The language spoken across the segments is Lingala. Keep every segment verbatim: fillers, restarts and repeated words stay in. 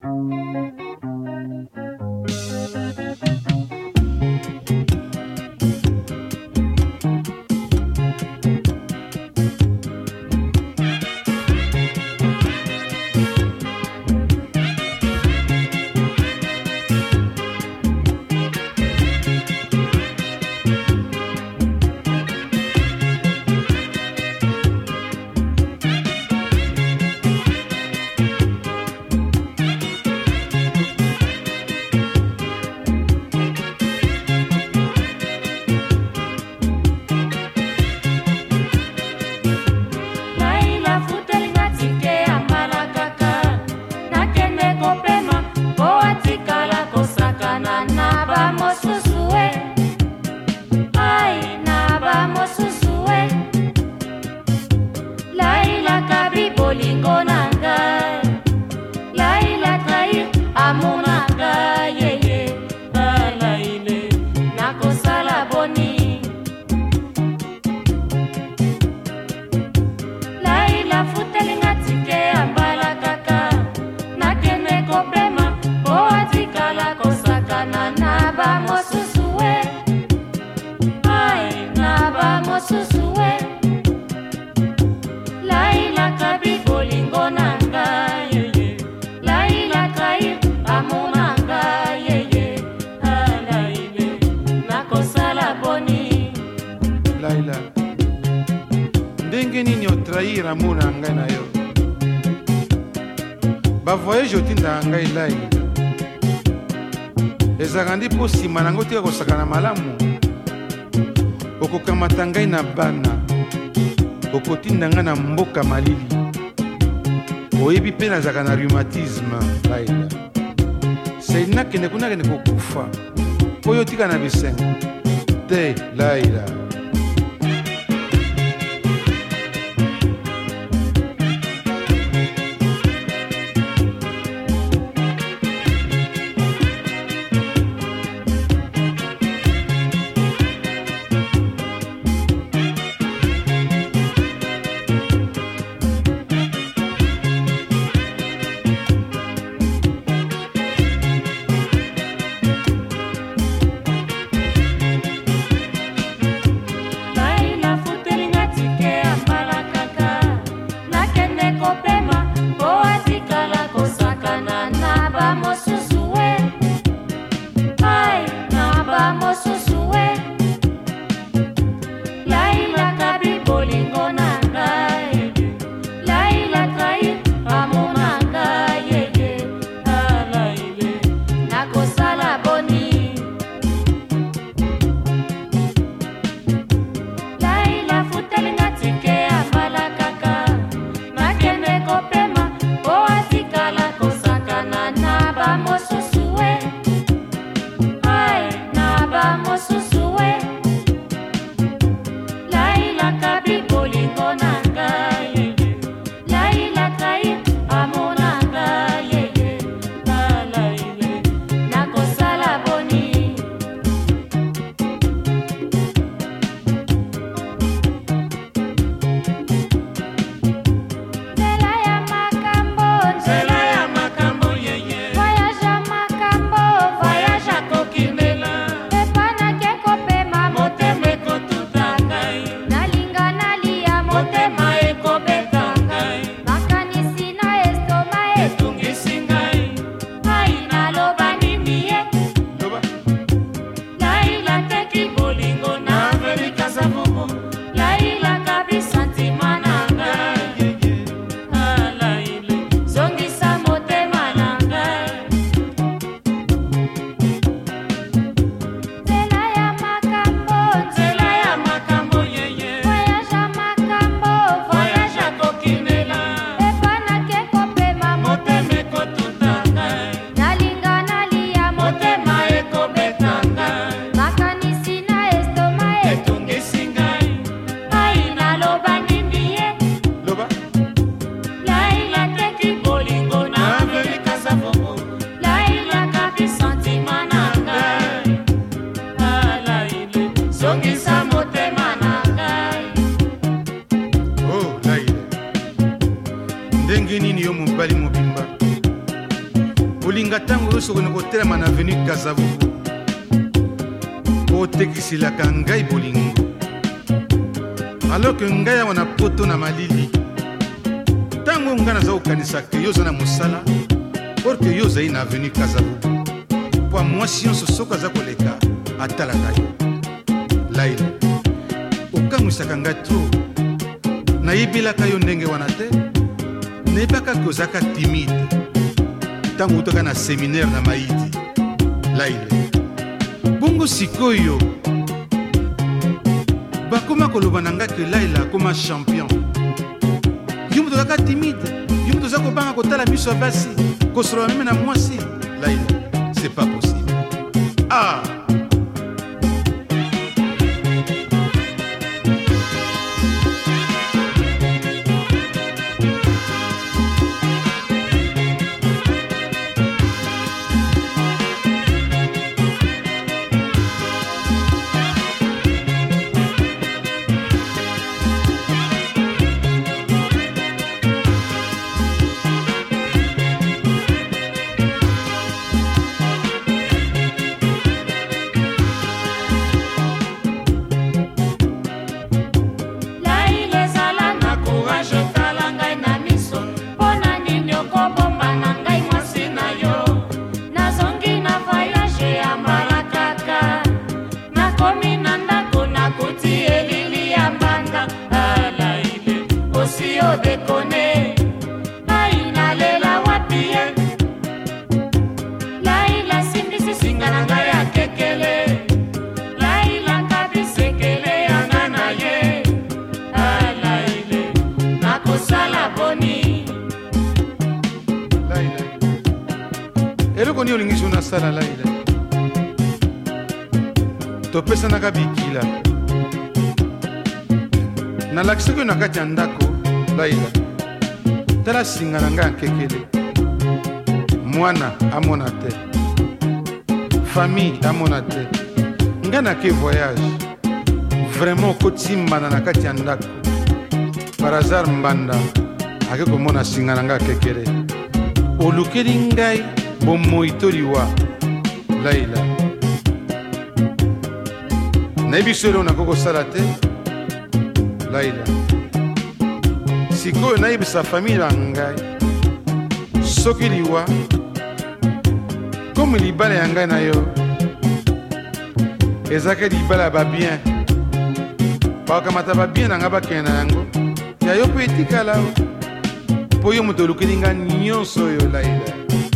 ndenge nini otrahir amour na ngai na yo bavoyage otindaka ngai lai ezalaka ndi mpo nsima nango tika kosakana malamu okokamata ngai na bana okotinda ngai na mboka malili oyebi mpe nazalaka na rhumatisme laila sei nakende kuna kende kokufa oyo tika na bisenga te laila olinga ntango nyonso okende kotelema na avenue Kasavubu otekiselaka ngai bolingo alors ke ngai awa na poto na malili ntango ngai naza kokanisa ke yo oza na mosala or ke yo ozali na avenue Kasavubu mpo mwasi nyonso soki aza koleka atalaka yo Laila okangwisaka ngai tro nayebelaka yo ndenge wana te nayebaka ke ozalaka timide ntango utaka na séminaire na Maïti Laila bongo sikoyo bakoma koloba na ngai ke Laila akoma champion yo moto ozalaka timide yo moto oza kobanga kotala miso ya basi kosolola meme na mwasi Laila c'est pas possible ah eloko ni olingi so nasala Laila topesanaka bikila nalakisaki yo na kati ya ndako Laila tala singa na ngai ya nkekele mwana amona te famille amona te ngai nake voyage vraiment kotimbana na kati ya ndako par hasard mbanda ake komona singa na ngai ya nkekele olukeli ngai bomoi to liwa Laila nayebi so eloko nakoki kosala te Laila sikoyo nayebisa famille ya ngai soki liwa komi libala ya ngai na yo ezalaki libala ya babien bakamata babien na ngai bakende na yango ya yo mpe etikala mpo yo moto olukeli ngai nyonso oyo Laila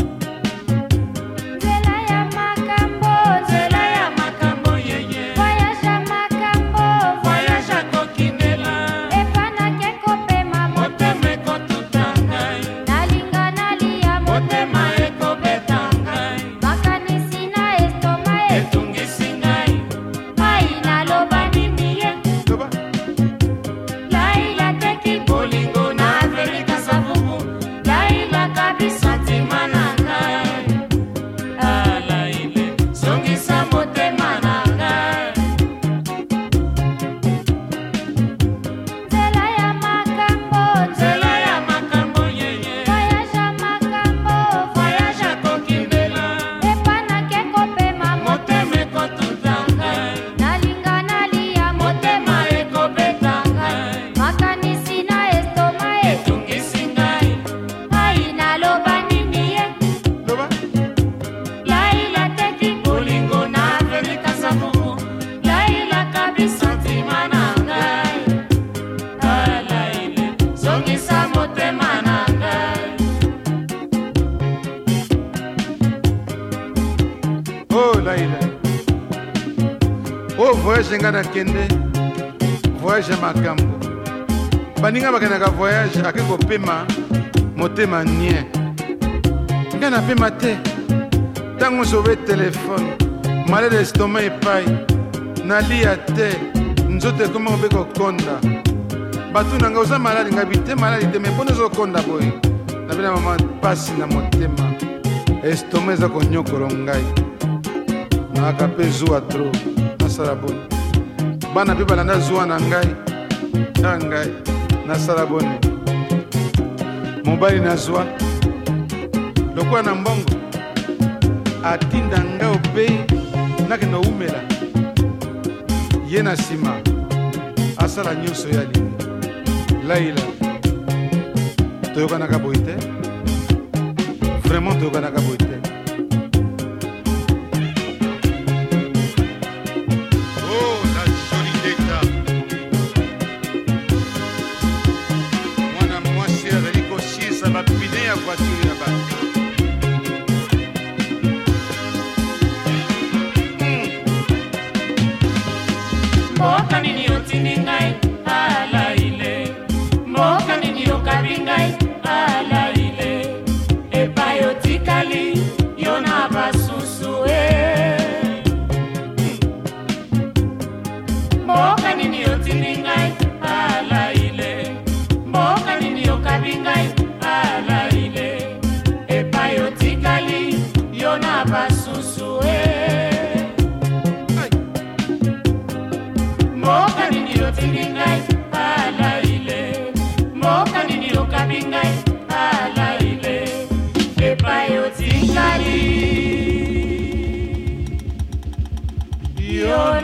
o voyage nga nakende voyage ya makambo baninga bakendaka voyage ake kopema motema nie nga napema te ntango sobe telefone malade estomac epai nalia te nzoto ekoma kobe kokonda batu nanga oza maladi ngabi te maladi te me mpona ezokonda boye nabina mama pasi na motema estomac eza konyokolo ngai naaka mpe zuwa tro nasala boni bana mpe balanda zuwa na ngai ta ngai nasala boni mobali nazwa lokola na mbongo atinda nga ope nakende umela ye na nsima asala nyonso ya lingi laila toyokanaka boye te vraiment toyokanaka boye te oh la jolie deka mwana mwasi azali kosiesa bapine ya voiture ya bato mboka nini otindi ngai alaile mboka nini okabi ngai alaile epai otikali yo na basusu e mboka nini otindi ngai alaile mboka nini okabi ngai alaile epai otikali yo na basusu e mboka nini otindi ngai alaile mboka nini okabi ngai alaile epai otikali yo